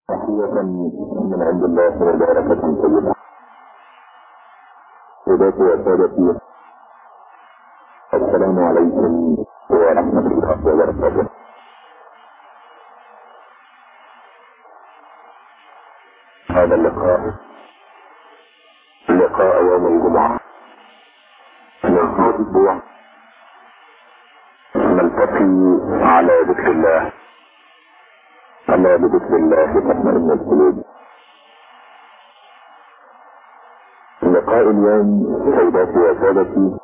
تحية من عند الله مباركة طيبة. سادتي وسادتي، السلام عليكم ورحمة الله وبركاته. هذا اللقاء لقاء يوم الجمعة من هذا الأسبوع، نلتقي على ذكر الله. ألا بذكر الله تطمئن القلوب. لقاء اليوم سيداتي وسادتي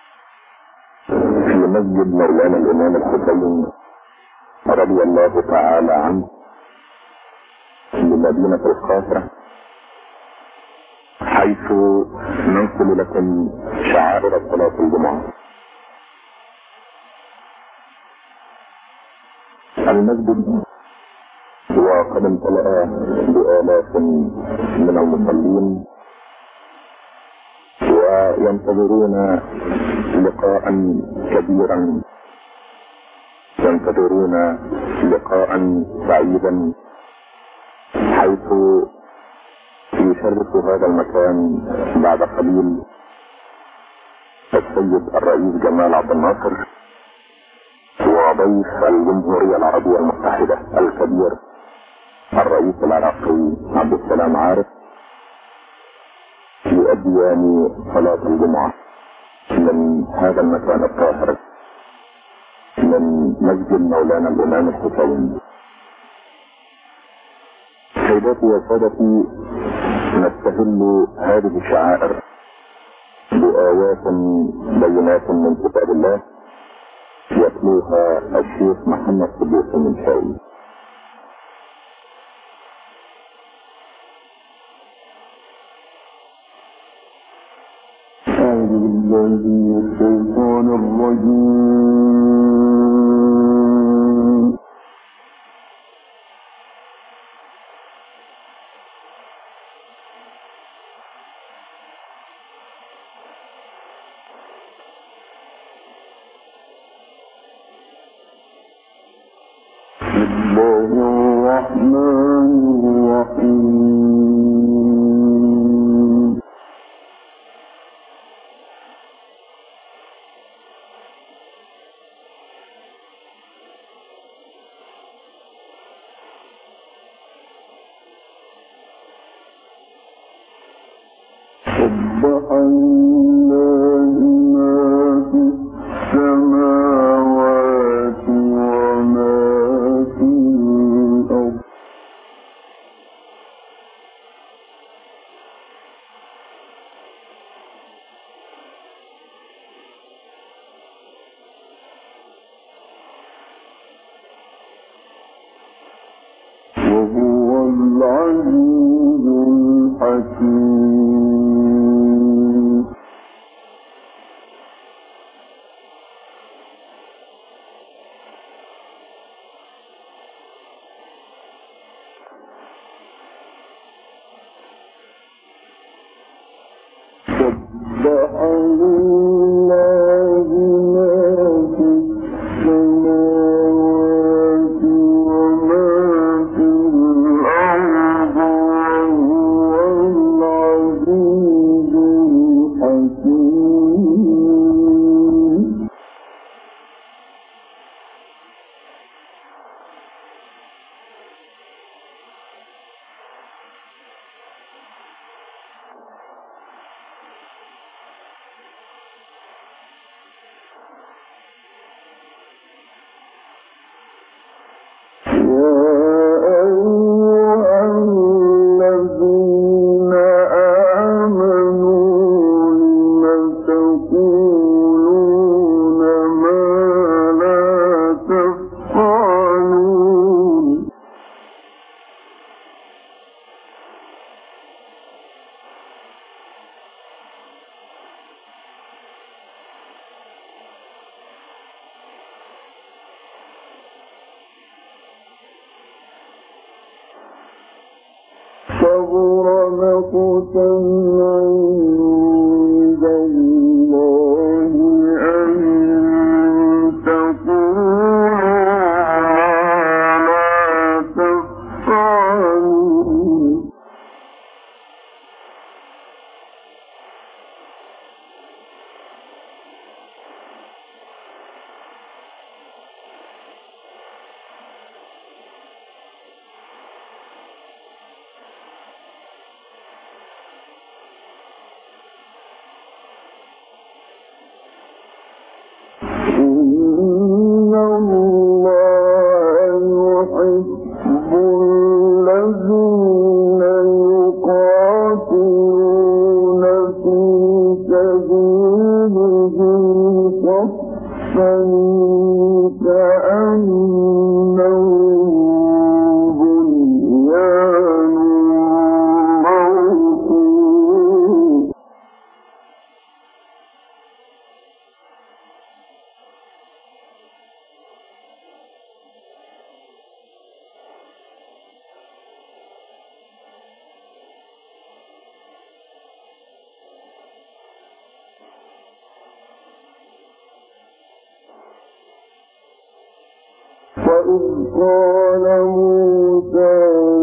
في مسجد مولانا الإمام الحسين رضي الله تعالى عنه بمدينة القاهرة، حيث ننقل لكم شعائر صلاة الجمعة. المسجد وقد امتلأ بآلاف من المصلين وينتظرون لقاء كبيرا، ينتظرون لقاء سعيدا، حيث يشرف هذا المكان بعد قليل السيد الرئيس جمال عبد الناصر وضيف الجمهورية العربية المتحدة الكبير الرئيس العراقي عبد السلام عارف، يؤديان صلاة الجمعة من هذا المكان الطاهر من مسجد مولانا الإمام الحسين. سيداتي وسادتي، نستهل هذه الشعائر بآيات بينات من كتاب الله يتلوها الشيخ محمد صديق المنشاوي. أعوذ بالله من الشيطان الرجيم. بسم الله الرحمن الرحيم. سبح لله ما في السماوات وما في الأرض. وهو العزيز الحكيم. سبح لله ما في السماوات وما في الأرض وهو العزيز الحكيم. صغر مقتا عند الله أن تقولوا ما لا تفعلون. وإذ قال موسى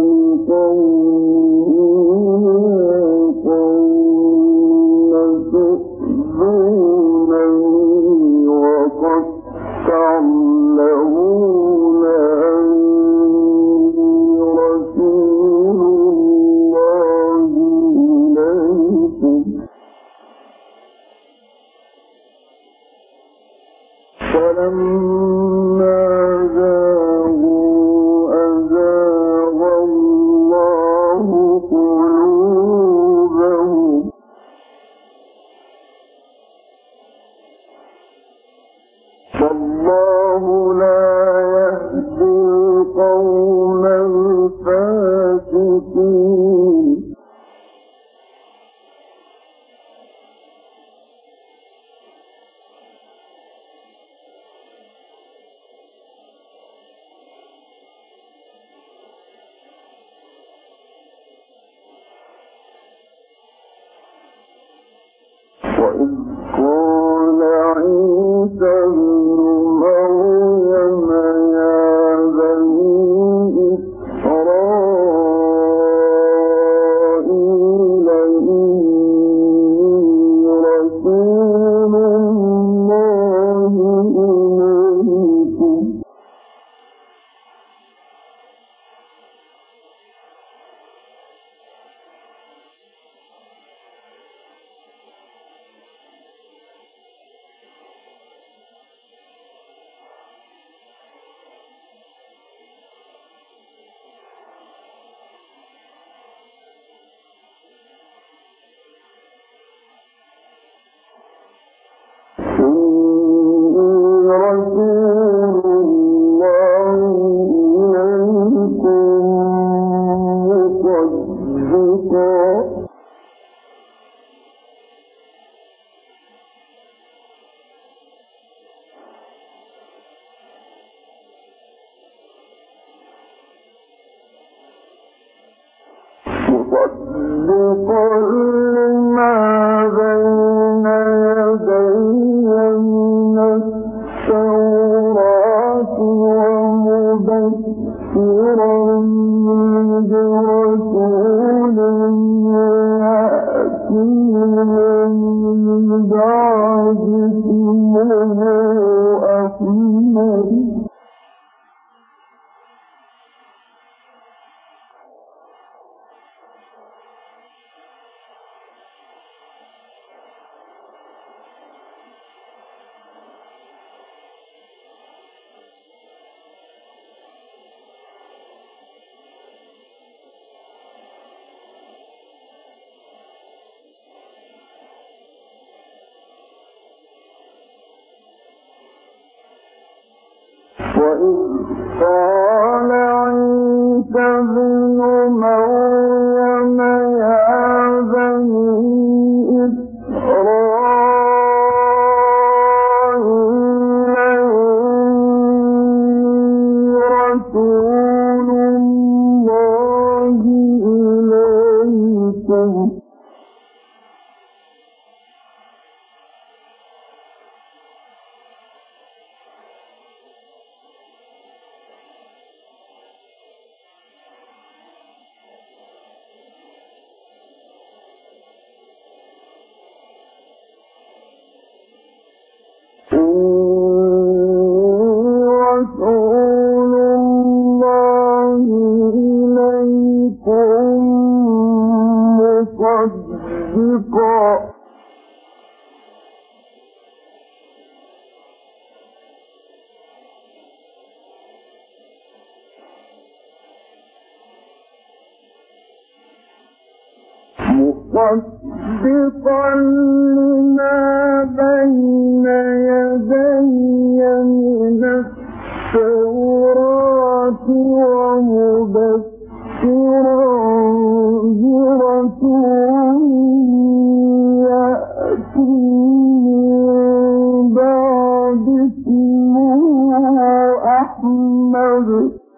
لقومه قوم تؤذونني وقد تعلمون أني رسول الله إليكم فلما أزاغ الله قلوبهم والله لا يهدي القوم الفاسقين وإذ قال عيسى ابن مريم يا بني إسرائيل إني رسول الله إليكم مصدقا لما بين يدي من التوراة ومبشرا برسول يأتي من بعد اسمه أحمد وإذ قال عيسى ابن مريم يا بني إسرائيل إني رسول الله إليكم مصدقا لما بين يدي من التوراة ومبشرا برسول يأتي من بعد اسمه أحمد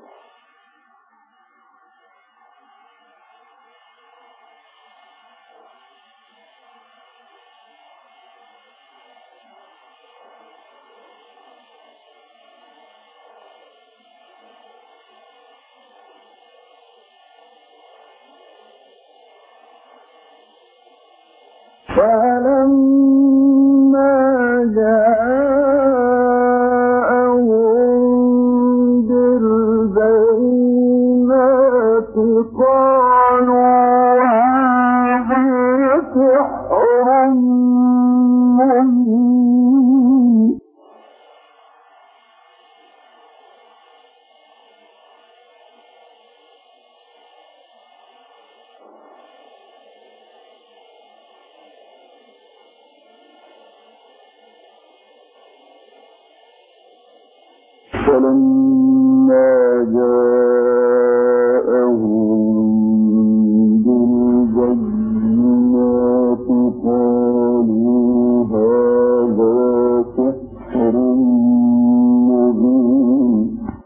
فلما جاءهم بالبينات قالوا هذا سحر مبين فلما جاءهم بالبينات قالوا هذا سحر مبين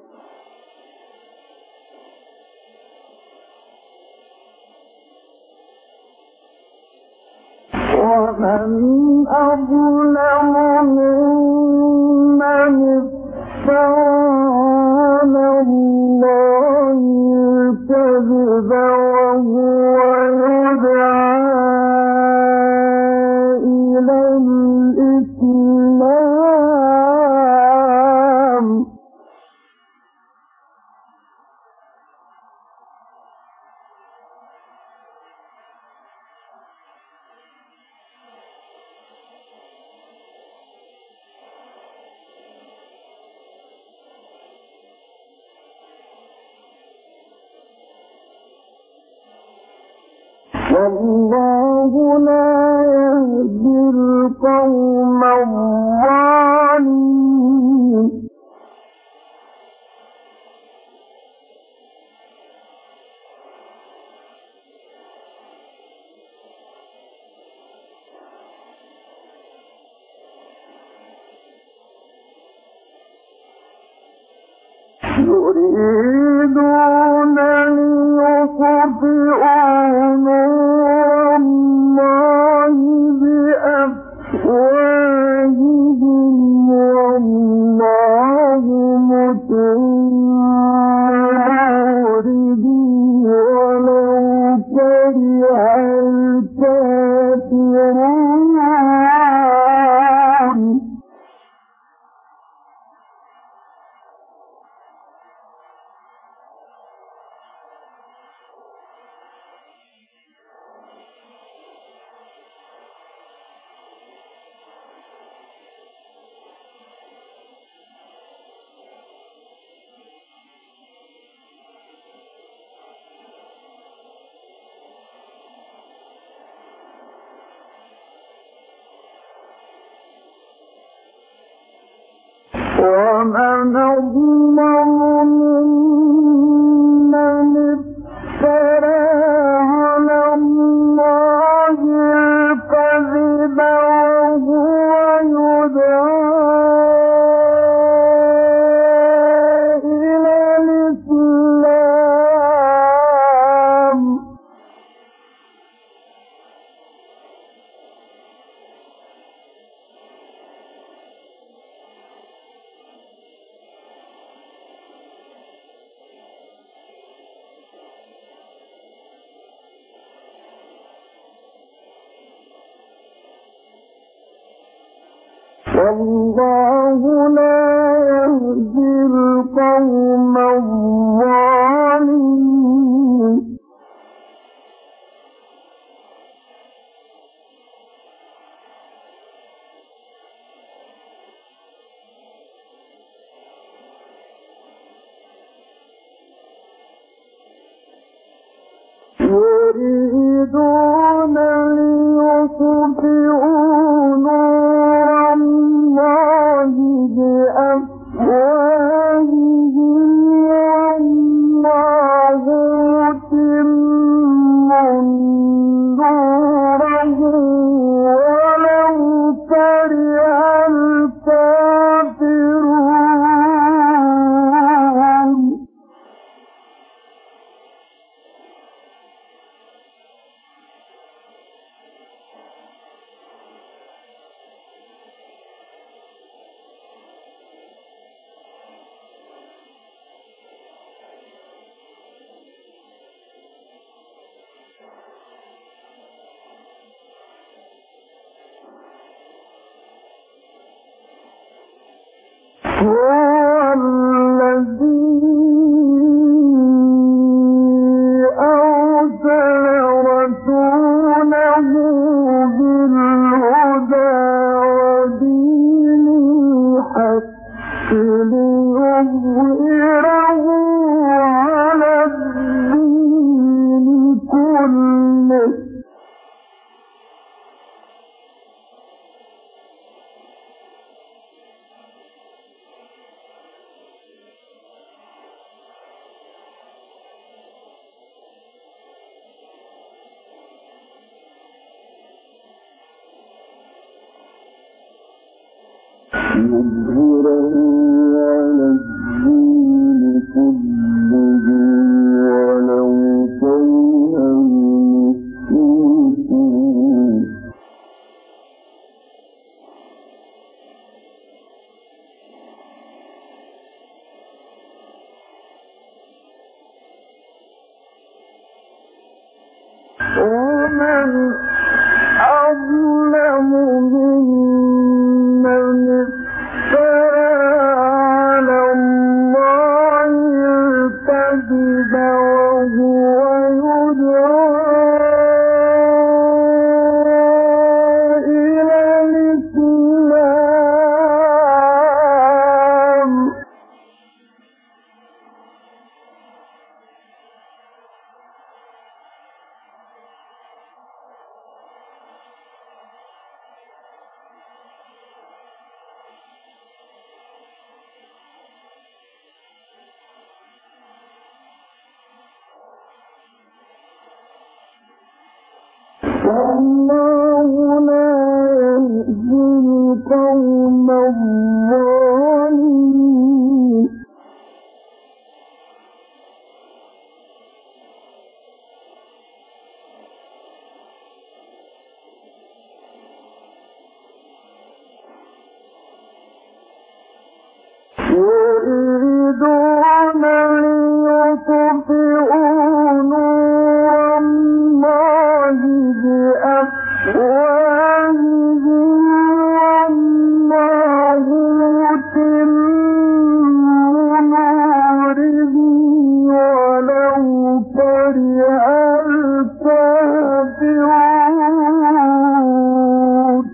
ومن أظلم ممن فعلى الله الكذب وهو يدعى إلى الإسلام والله لا يهدي القوم الظالمين يريدون ليطفئوا نور الله بأفواههم والله متم نوره ولو كره الكافرون ومن أظلم ممن افترى على الله الكذب وهو يدعى إلى الإسلام والله لا يهدي القوم الظالمين يريدون والله لا يهدي القوم الظالمين يريدون ليطفئوا نور الله بأفواههم والله متم نوره ولو كره الكافرون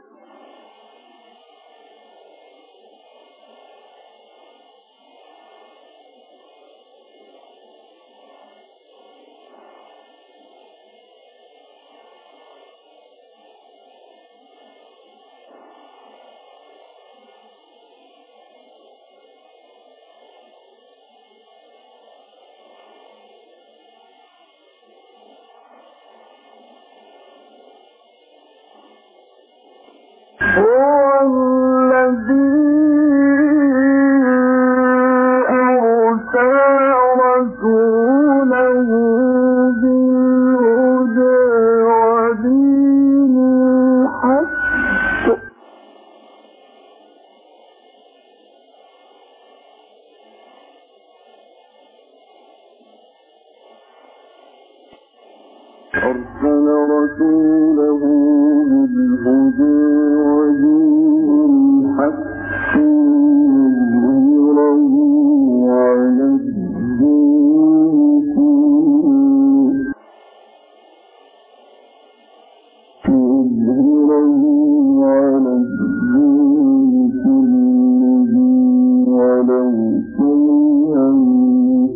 هو الذي أرسل رسوله بالهدى ودين الحق أرسل رسوله بالهدى ودين الحق ليظهره على الدين كله ولو كره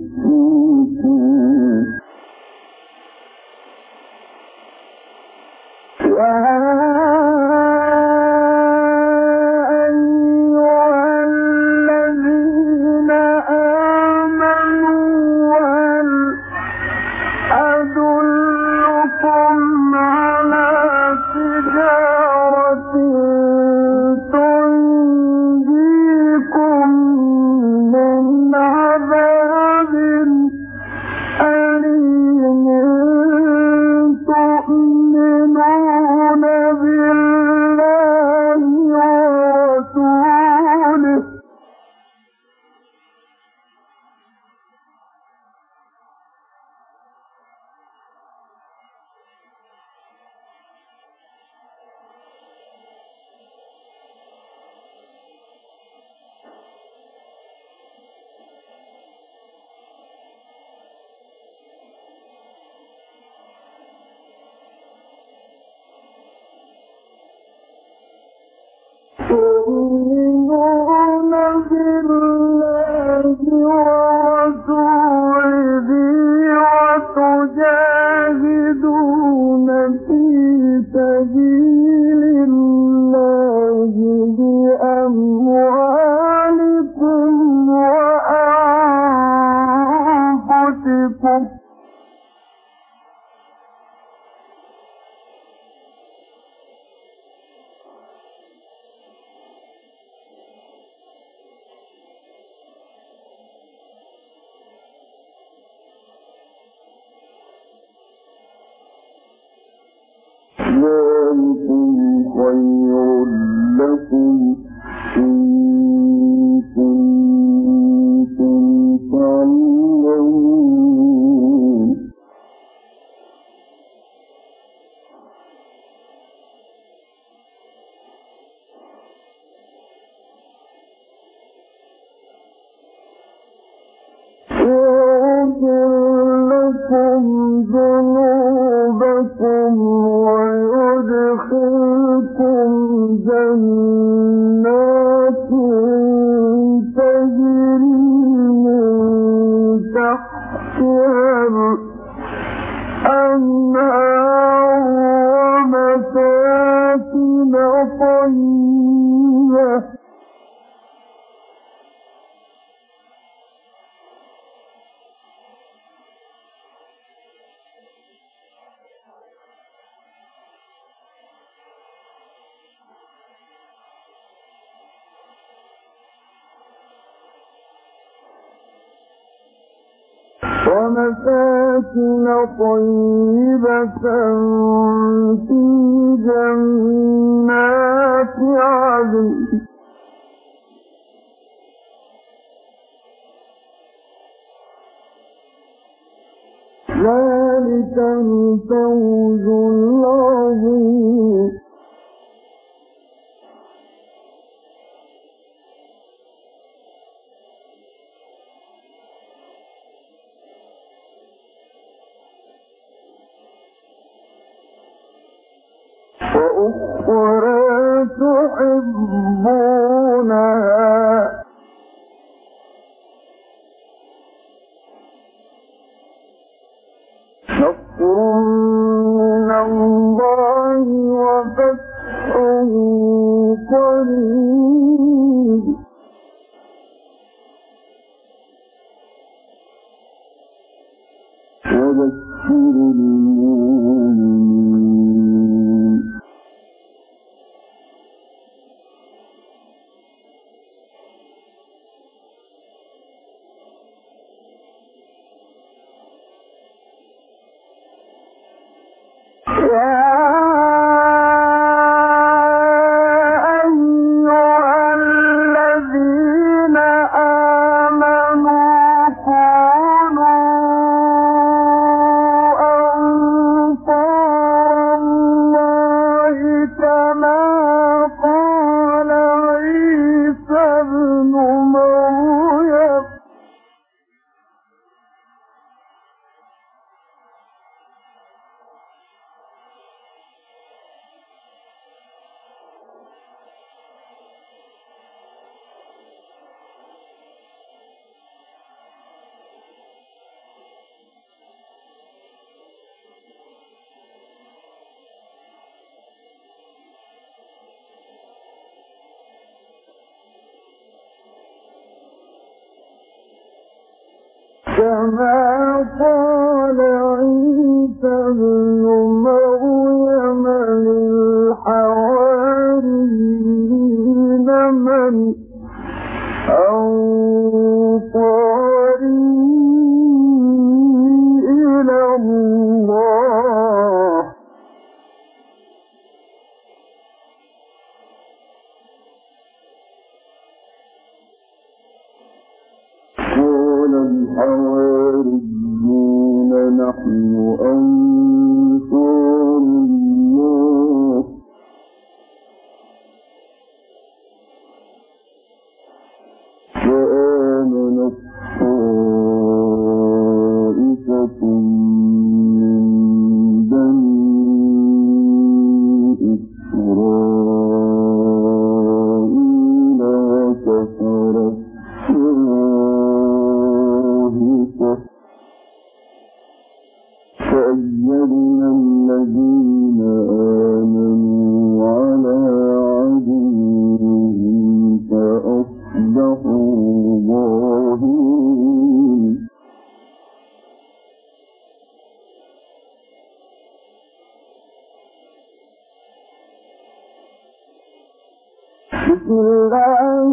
المشركون تؤمنون بالله ورسوله وتجاهدون في سبيل الله بأموالكم وأنفسكم ذلكم خير لكم إن كنتم تعلمون يغفر لكم ذنوبكم ويدخلكم جنات تجري من تحتها الأنهار ومساكن طيبة طيبة في جنات عدن ذلك الفوز العظيم وأخرى تحبونها نصر من الله وفتح قريب وبشر المؤمنين كما قال عيسى ابن مريم للحواريين من أنصاري إلى الله قال الحواريون نحن أنصار الله فآمنت طائفة من بني إسرائيل وكفرت فأيدنا الذين آمنوا على عدوهم فأصبحوا ظاهرين بسم الله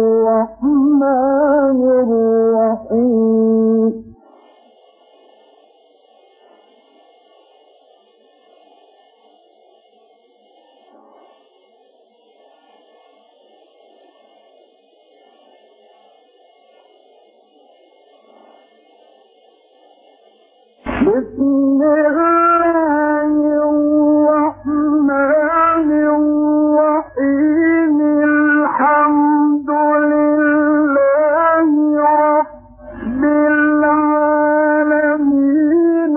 الرحمن الرحيم بسم الله الرحمن الرحيم الحمد لله رب العالمين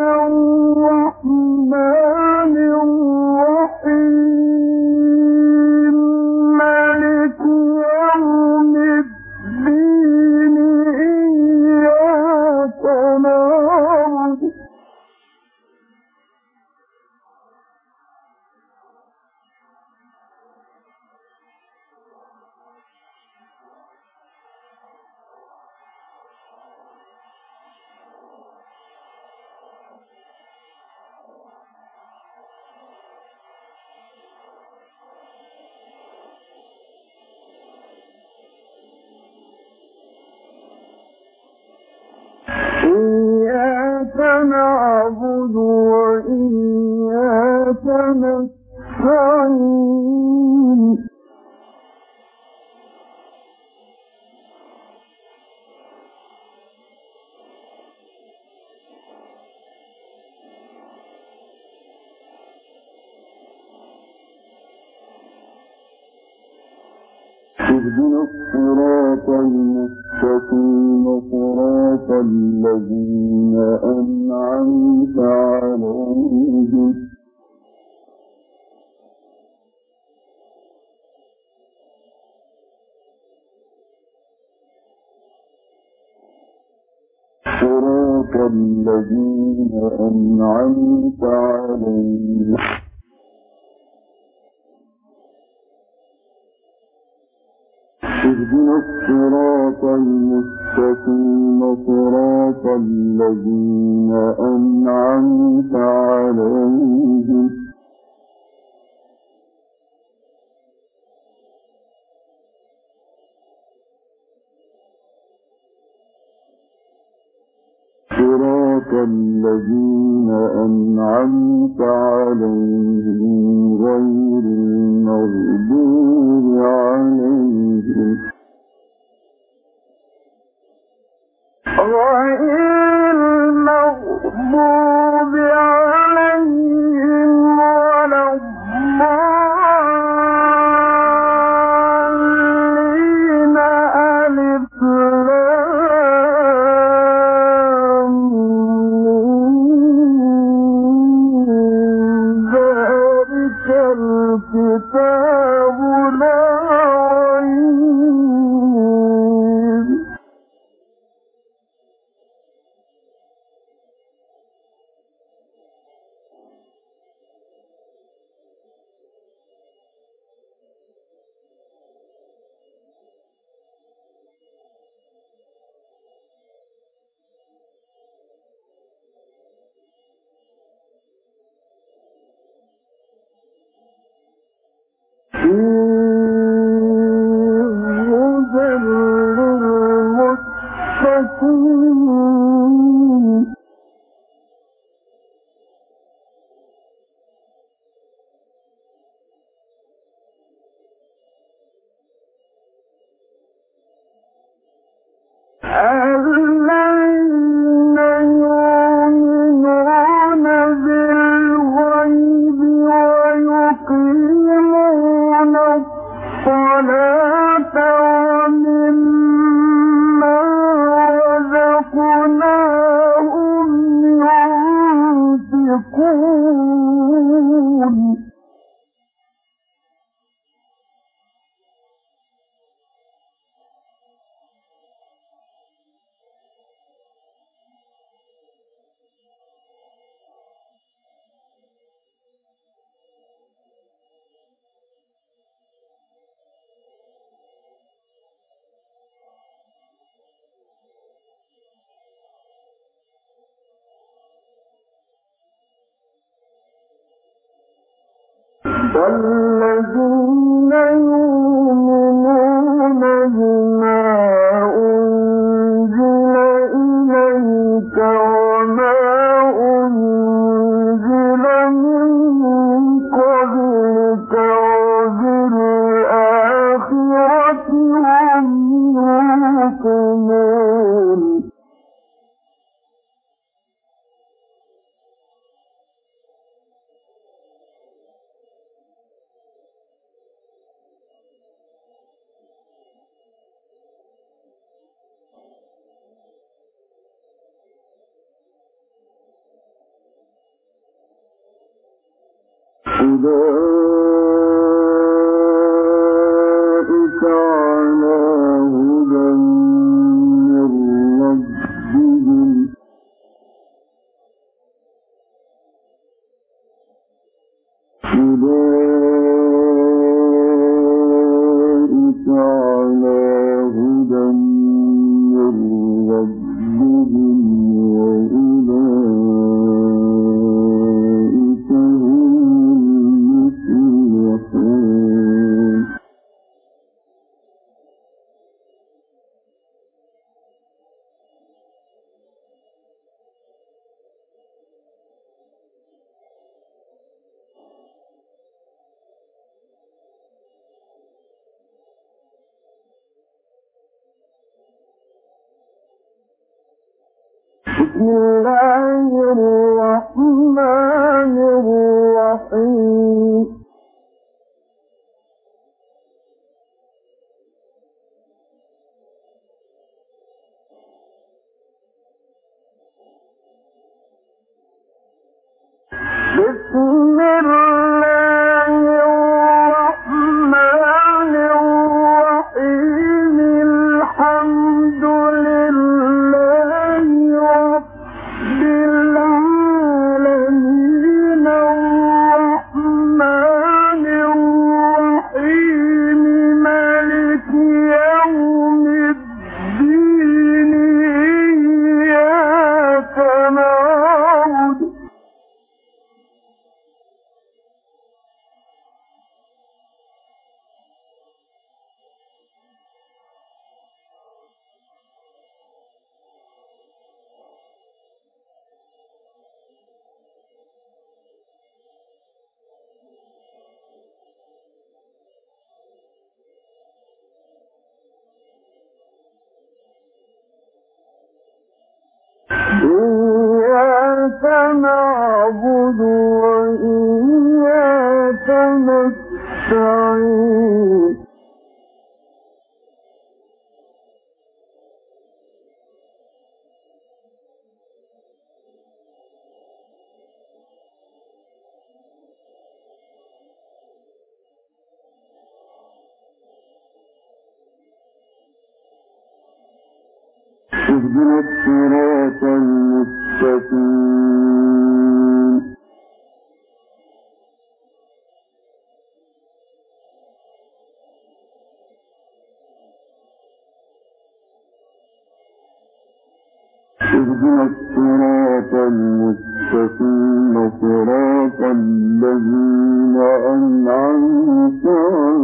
الرحمن الرحيم مالك يوم الدين إياك نعبد إياك نعبد وإياك نستعين اهدنا الصراط المستقيم صراط الذين أنعمت عليهم صراط الذين أنعمت عليهم اهدنا الصراط المستقيم صراط الذين أنعمت عليهم صراط الذين أنعمت عليهم غير المغضوب عليهم ولا الضالين ألف لام والذين يؤمنون بما أنزل إليك وما أنزل من قبلك وبالآخرة هم يوقنون أولئك على هدى من ربهم أولئك على هدى من ربهم وأولئك هم المفلحون بسم الله الرحمن الرحيم بسم الله الرحمن الرحيم الحمد لله رب العالمين الرحمن الرحيم مالك يوم الدين إياك نعبد إياك نعبد وإياك نستعين اهدنا الصراط المستقيم اهدنا الصراط المستقيم صراط الذين أنعمت عليهم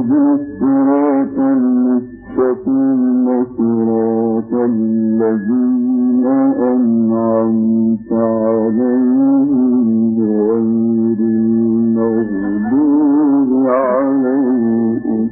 الصراط المستقيم صراط الذين أنعمت عليهم غير المغضوب عليهم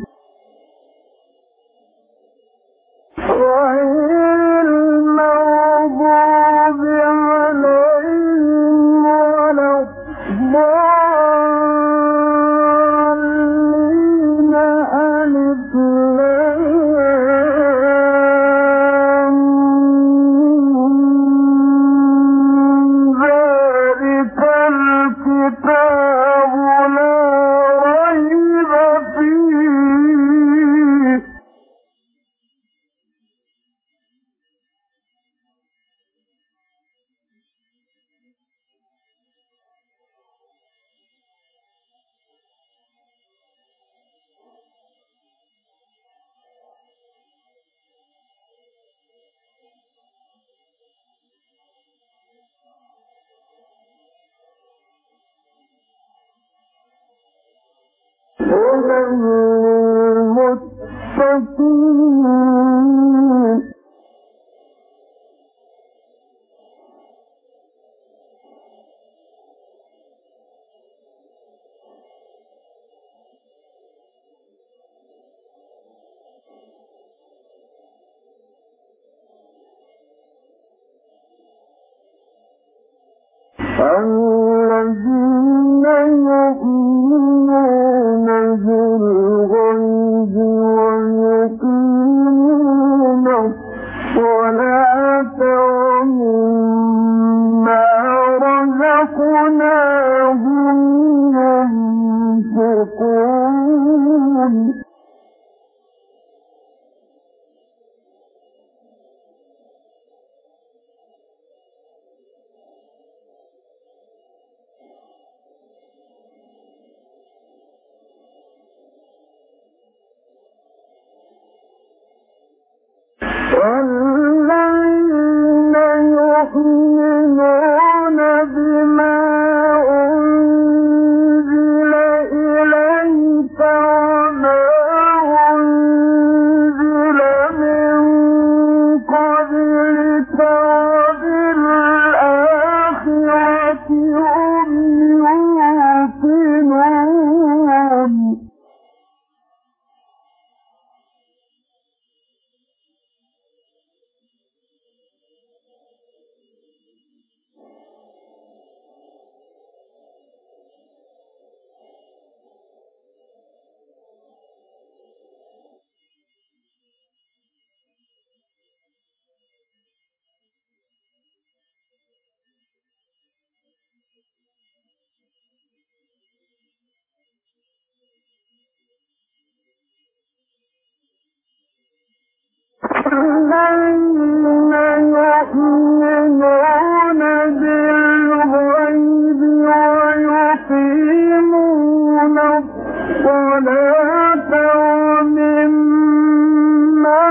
الذين يؤمنون بالغيب ويقيمون الصلاة ومما رزقناهم ينفقون والذين يؤمنون بما أنزل إليك وما أنزل من قبلك وبالآخرة هم يوقنون الذين يؤمنون بالغيب ويقيمون الصلاة ومما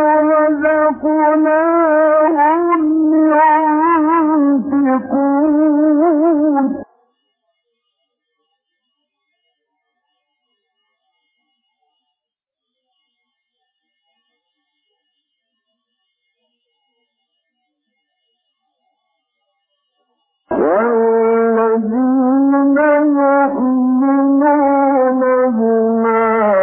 رزقناهم ينفقون والذين يؤمنون بما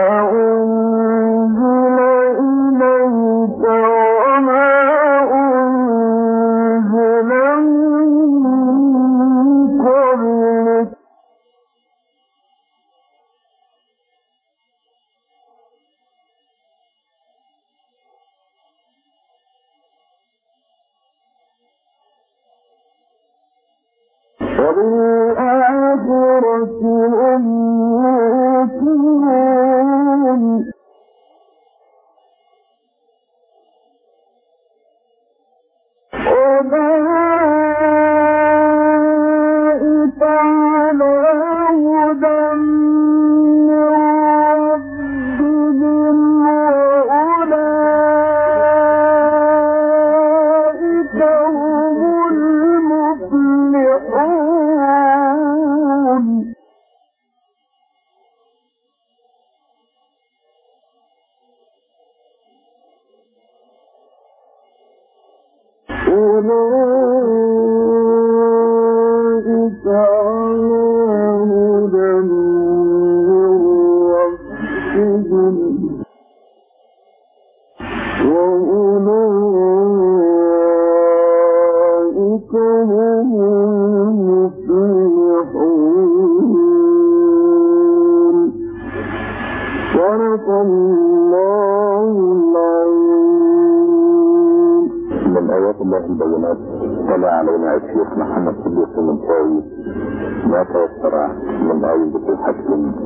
أنزل إليك وما أنزل من قبلك وبالآخرة هم يوقنون أولئك على هدى من ربهم وأولئك هم المفلحون أولئك على هدى من ربهم وأولئك هم المفلحون. صدق الله العظيم. من آيات الله البينات طلع علينا الشيخ محمد صديق المنصاوي ما تيسر من آية الحكم